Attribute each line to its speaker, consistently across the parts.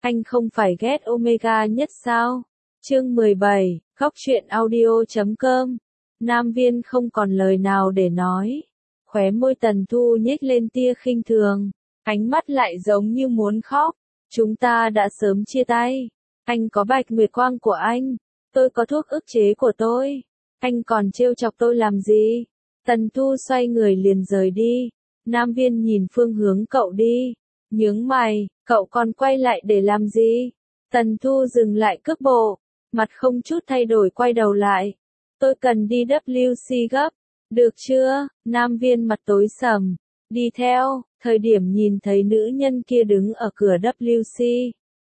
Speaker 1: Anh không phải ghét Omega nhất sao? Chương 17, Góc truyện audio.com. Nam Viên không còn lời nào để nói. Khóe môi Tần Thu nhếch lên tia khinh thường, ánh mắt lại giống như muốn khóc. Chúng ta đã sớm chia tay. Anh có bạch nguyệt quang của anh, tôi có thuốc ức chế của tôi. Anh còn trêu chọc tôi làm gì? Tần Thu xoay người liền rời đi. Nam Viên nhìn phương hướng cậu đi, nhướng mày, cậu còn quay lại để làm gì? Tần Thu dừng lại cước bộ, mặt không chút thay đổi quay đầu lại. Tôi cần đi WC gấp, được chưa? Nam Viên mặt tối sầm, đi theo, thời điểm nhìn thấy nữ nhân kia đứng ở cửa WC.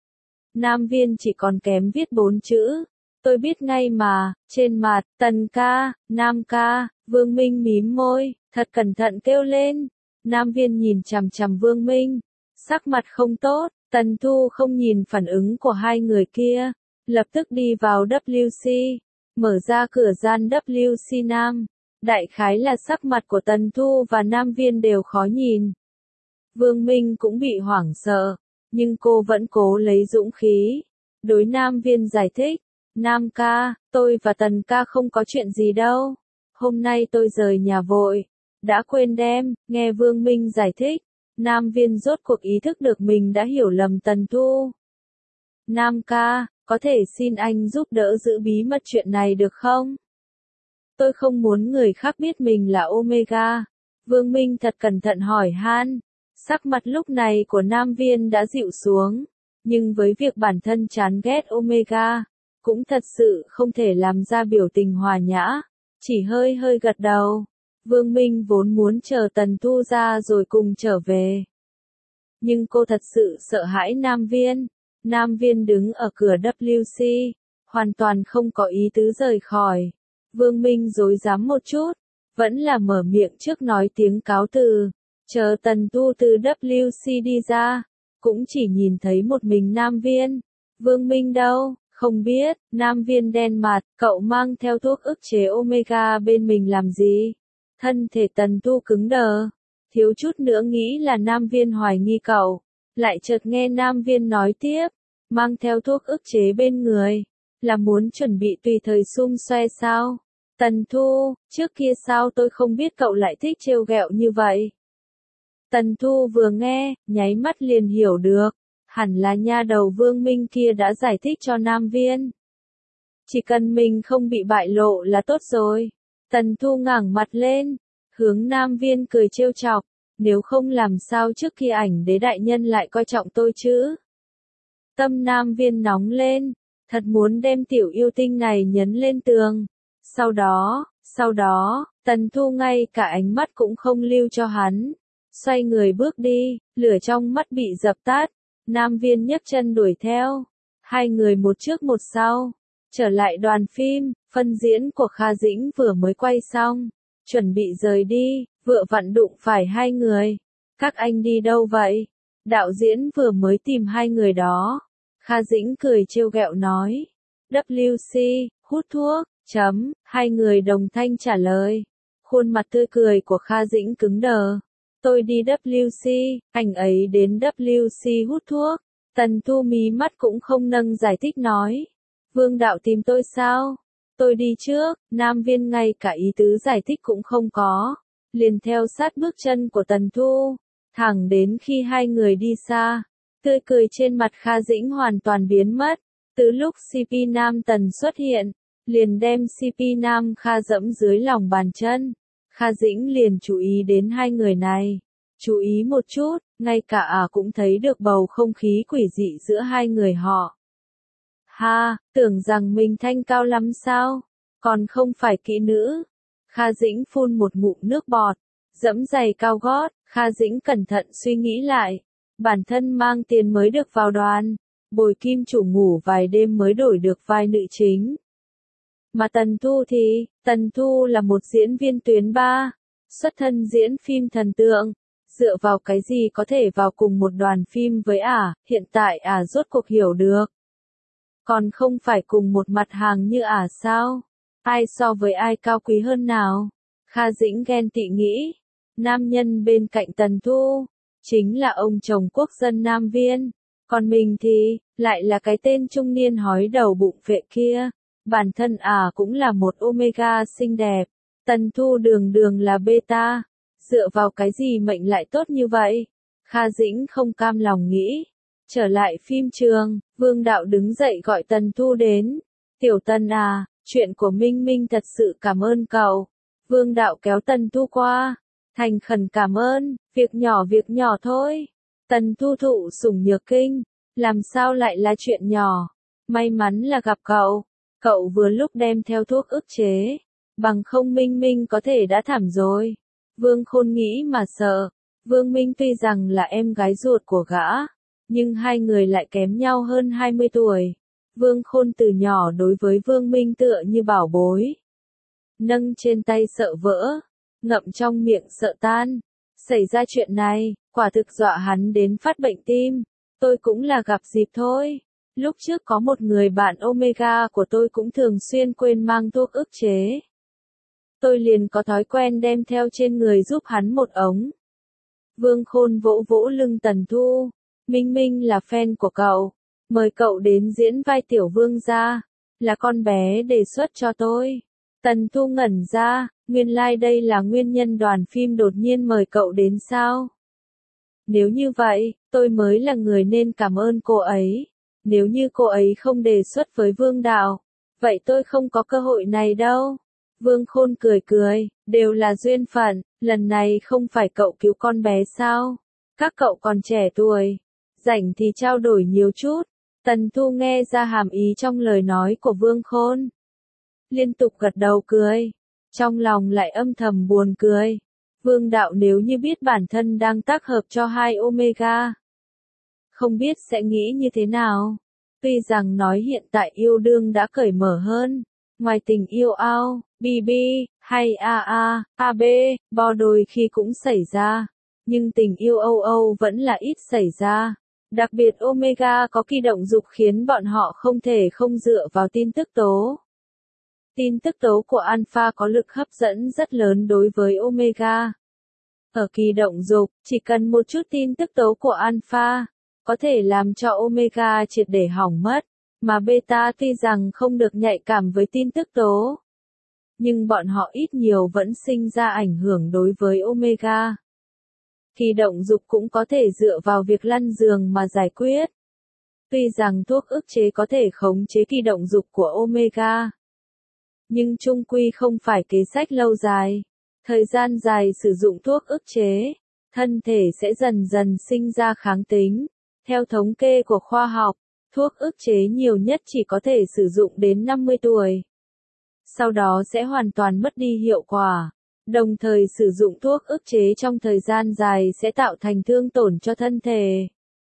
Speaker 1: Nam Viên chỉ còn kém viết 4 chữ. Tôi biết ngay mà, trên mặt, Tần ca, Nam ca, Vương Minh mím môi, thật cẩn thận kêu lên. Nam Viên nhìn chằm chằm Vương Minh, sắc mặt không tốt. Tần Thu không nhìn phản ứng của hai người kia, lập tức đi vào WC, mở ra cửa gian WC nam. Đại khái là sắc mặt của Tần Thu và Nam Viên đều khó nhìn. Vương Minh cũng bị hoảng sợ, nhưng cô vẫn cố lấy dũng khí. Đối Nam Viên giải thích, Nam ca, tôi và Tần ca không có chuyện gì đâu. Hôm nay tôi rời nhà vội, đã quên đem. Nghe Vương Minh giải thích, Nam Viên rốt cuộc ý thức được mình đã hiểu lầm Tần Thu. Nam ca, có thể xin anh giúp đỡ giữ bí mật chuyện này được không? Tôi không muốn người khác biết mình là Omega. Vương Minh thật cẩn thận hỏi han. Sắc mặt lúc này của Nam Viên đã dịu xuống, nhưng với việc bản thân chán ghét Omega, cũng thật sự không thể làm ra biểu tình hòa nhã, chỉ hơi hơi gật đầu. Vương Minh vốn muốn chờ Tần Thu ra rồi cùng trở về. Nhưng cô thật sự sợ hãi Nam Viên. Nam Viên đứng ở cửa WC, hoàn toàn không có ý tứ rời khỏi. Vương Minh rối rắm một chút, vẫn là mở miệng trước nói tiếng cáo từ. Chờ Tần Thu từ WC đi ra, cũng chỉ nhìn thấy một mình Nam Viên. Vương Minh đâu? Không biết. Nam Viên đen mặt, cậu mang theo thuốc ức chế Omega bên mình làm gì? Thân thể Tần Thu cứng đờ, thiếu chút nữa nghĩ là Nam Viên hoài nghi cậu, lại chợt nghe Nam Viên nói tiếp, mang theo thuốc ức chế bên người, là muốn chuẩn bị tùy thời xung xoe sao? Tần Thu, trước kia sao tôi không biết cậu lại thích trêu ghẹo như vậy? Tần Thu vừa nghe, nháy mắt liền hiểu được, hẳn là nha đầu Vương Minh kia đã giải thích cho Nam Viên. Chỉ cần mình không bị bại lộ là tốt rồi. Tần Thu ngẩng mặt lên, hướng Nam Viên cười trêu chọc, nếu không làm sao trước khi ảnh đế đại nhân lại coi trọng tôi chứ? Tâm Nam Viên nóng lên, thật muốn đem tiểu yêu tinh này nhấn lên tường. Sau đó, Tần Thu ngay cả ánh mắt cũng không lưu cho hắn. Xoay người bước đi, lửa trong mắt bị dập tắt. Nam Viên nhấc chân đuổi theo. Hai người một trước một sau. Trở lại đoàn phim, phân diễn của Kha Dĩnh vừa mới quay xong. Chuẩn bị rời đi, vừa vặn đụng phải hai người. Các anh đi đâu vậy? Đạo diễn vừa mới tìm hai người đó. Kha Dĩnh cười trêu ghẹo nói. WC, hút thuốc, hai người đồng thanh trả lời. Khuôn mặt tươi cười của Kha Dĩnh cứng đờ. Tôi đi WC, anh ấy đến WC hút thuốc. Tần Thu mí mắt cũng không nâng giải thích nói. Vương đạo tìm tôi sao? Tôi đi trước. Nam Viên ngay cả ý tứ giải thích cũng không có, liền theo sát bước chân của Tần Thu, thẳng đến khi hai người đi xa, tươi cười trên mặt Kha Dĩnh hoàn toàn biến mất. Từ lúc CP Nam Tần xuất hiện, liền đem CP Nam Kha dẫm dưới lòng bàn chân. Kha Dĩnh liền chú ý đến hai người này. Chú ý một chút, ngay cả cũng thấy được bầu không khí quỷ dị giữa hai người họ. Ha, tưởng rằng mình thanh cao lắm sao? Còn không phải kỹ nữ. Kha Dĩnh phun một ngụm nước bọt, dẫm giày cao gót. Kha Dĩnh cẩn thận suy nghĩ lại. Bản thân mang tiền mới được vào đoàn. Bồi kim chủ ngủ vài đêm mới đổi được vai nữ chính. Mà Tần Thu thì, Tần Thu là một diễn viên tuyến 3, xuất thân diễn phim thần tượng. Dựa vào cái gì có thể vào cùng một đoàn phim với hiện tại rốt cuộc hiểu được. Còn không phải cùng một mặt hàng như sao? Ai so với ai cao quý hơn nào? Kha Dĩnh ghen tị nghĩ. Nam nhân bên cạnh Tần Thu, chính là ông chồng quốc dân Nam Viên. Còn mình thì, lại là cái tên trung niên hói đầu bụng phệ kia. Bản thân cũng là một Omega xinh đẹp. Tần Thu đường đường là beta. Dựa vào cái gì mệnh lại tốt như vậy? Kha Dĩnh không cam lòng nghĩ. Trở lại phim trường, Vương Đạo đứng dậy gọi Tần Thu đến. Tiểu Tần chuyện của Minh Minh thật sự cảm ơn cậu. Vương Đạo kéo Tần Thu qua. Thành khẩn cảm ơn, việc nhỏ thôi. Tần Thu thụ sủng nhược kinh. Làm sao lại là chuyện nhỏ? May mắn là gặp cậu. Cậu vừa lúc đem theo thuốc ức chế. Bằng không Minh Minh có thể đã thảm rồi. Vương Khôn nghĩ mà sợ. Vương Minh tuy rằng là em gái ruột của gã, nhưng hai người lại kém nhau hơn 20 tuổi. Vương Khôn từ nhỏ đối với Vương Minh tựa như bảo bối. Nâng trên tay sợ vỡ, ngậm trong miệng sợ tan. Xảy ra chuyện này, quả thực dọa hắn đến phát bệnh tim. Tôi cũng là gặp dịp thôi. Lúc trước có một người bạn Omega của tôi cũng thường xuyên quên mang thuốc ức chế. Tôi liền có thói quen đem theo trên người giúp hắn một ống. Vương Khôn vỗ vỗ lưng Tần Thu. Minh Minh là fan của cậu. Mời cậu đến diễn vai tiểu vương gia. Là con bé đề xuất cho tôi. Tần Thu ngẩn ra, nguyên lai đây là nguyên nhân đoàn phim đột nhiên mời cậu đến sao? Nếu như vậy, tôi mới là người nên cảm ơn cô ấy. Nếu như cô ấy không đề xuất với Vương Đạo, vậy tôi không có cơ hội này đâu. Vương Khôn cười cười, đều là duyên phận, lần này không phải cậu cứu con bé sao? Các cậu còn trẻ tuổi, rảnh thì trao đổi nhiều chút. Tần Thu nghe ra hàm ý trong lời nói của Vương Khôn. Liên tục gật đầu cười, trong lòng lại âm thầm buồn cười. Vương Đạo nếu như biết bản thân đang tác hợp cho hai Omega, không biết sẽ nghĩ như thế nào. Tuy rằng nói hiện tại yêu đương đã cởi mở hơn, ngoài tình yêu ao, BB, hay AB, bo đôi khi cũng xảy ra, nhưng tình yêu Âu vẫn là ít xảy ra. Đặc biệt Omega có kỳ động dục khiến bọn họ không thể không dựa vào tin tức tố. Tin tức tố của Alpha có lực hấp dẫn rất lớn đối với Omega. Ở kỳ động dục, chỉ cần một chút tin tức tố của Alpha, có thể làm cho Omega triệt để hỏng mất, mà Beta tuy rằng không được nhạy cảm với tin tức tố, nhưng bọn họ ít nhiều vẫn sinh ra ảnh hưởng đối với Omega. Kỳ động dục cũng có thể dựa vào việc lăn giường mà giải quyết. Tuy rằng thuốc ức chế có thể khống chế kỳ động dục của Omega, nhưng chung quy không phải kế sách lâu dài. Thời gian dài sử dụng thuốc ức chế, thân thể sẽ dần dần sinh ra kháng tính. Theo thống kê của khoa học, thuốc ức chế nhiều nhất chỉ có thể sử dụng đến 50 tuổi. Sau đó sẽ hoàn toàn mất đi hiệu quả. Đồng thời sử dụng thuốc ức chế trong thời gian dài sẽ tạo thành thương tổn cho thân thể.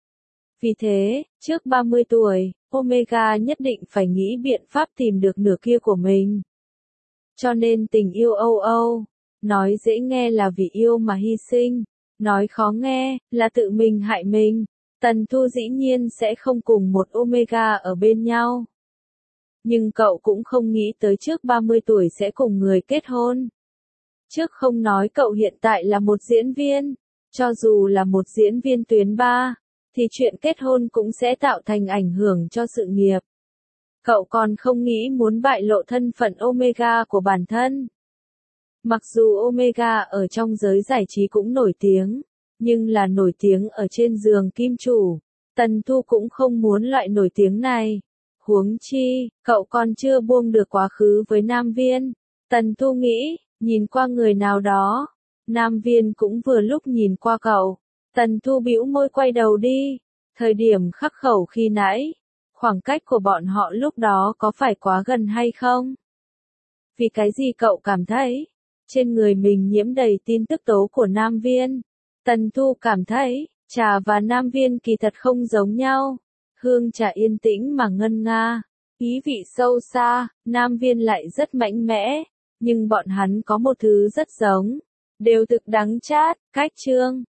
Speaker 1: Vì thế, trước 30 tuổi, Omega nhất định phải nghĩ biện pháp tìm được nửa kia của mình. Cho nên tình yêu Âu, nói dễ nghe là vì yêu mà hy sinh, nói khó nghe, là tự mình hại mình. Tần Thu dĩ nhiên sẽ không cùng một Omega ở bên nhau. Nhưng cậu cũng không nghĩ tới trước 30 tuổi sẽ cùng người kết hôn. Trước không nói cậu hiện tại là một diễn viên, cho dù là một diễn viên tuyến 3, thì chuyện kết hôn cũng sẽ tạo thành ảnh hưởng cho sự nghiệp. Cậu còn không nghĩ muốn bại lộ thân phận Omega của bản thân. Mặc dù Omega ở trong giới giải trí cũng nổi tiếng, nhưng là nổi tiếng ở trên giường kim chủ. Tần Thu cũng không muốn loại nổi tiếng này. Huống chi, cậu còn chưa buông được quá khứ với Nam Viên. Tần Thu nghĩ, nhìn qua người nào đó. Nam Viên cũng vừa lúc nhìn qua cậu. Tần Thu bĩu môi quay đầu đi. Thời điểm khắc khẩu khi nãy, khoảng cách của bọn họ lúc đó có phải quá gần hay không? Vì cái gì cậu cảm thấy? Trên người mình nhiễm đầy tin tức tố của Nam Viên. Tần Thu cảm thấy, trà và Nam Viên kỳ thật không giống nhau. Hương trà yên tĩnh mà ngân nga, ý vị sâu xa, Nam Viên lại rất mạnh mẽ, nhưng bọn hắn có một thứ rất giống, đều thực đắng chát, cách chương.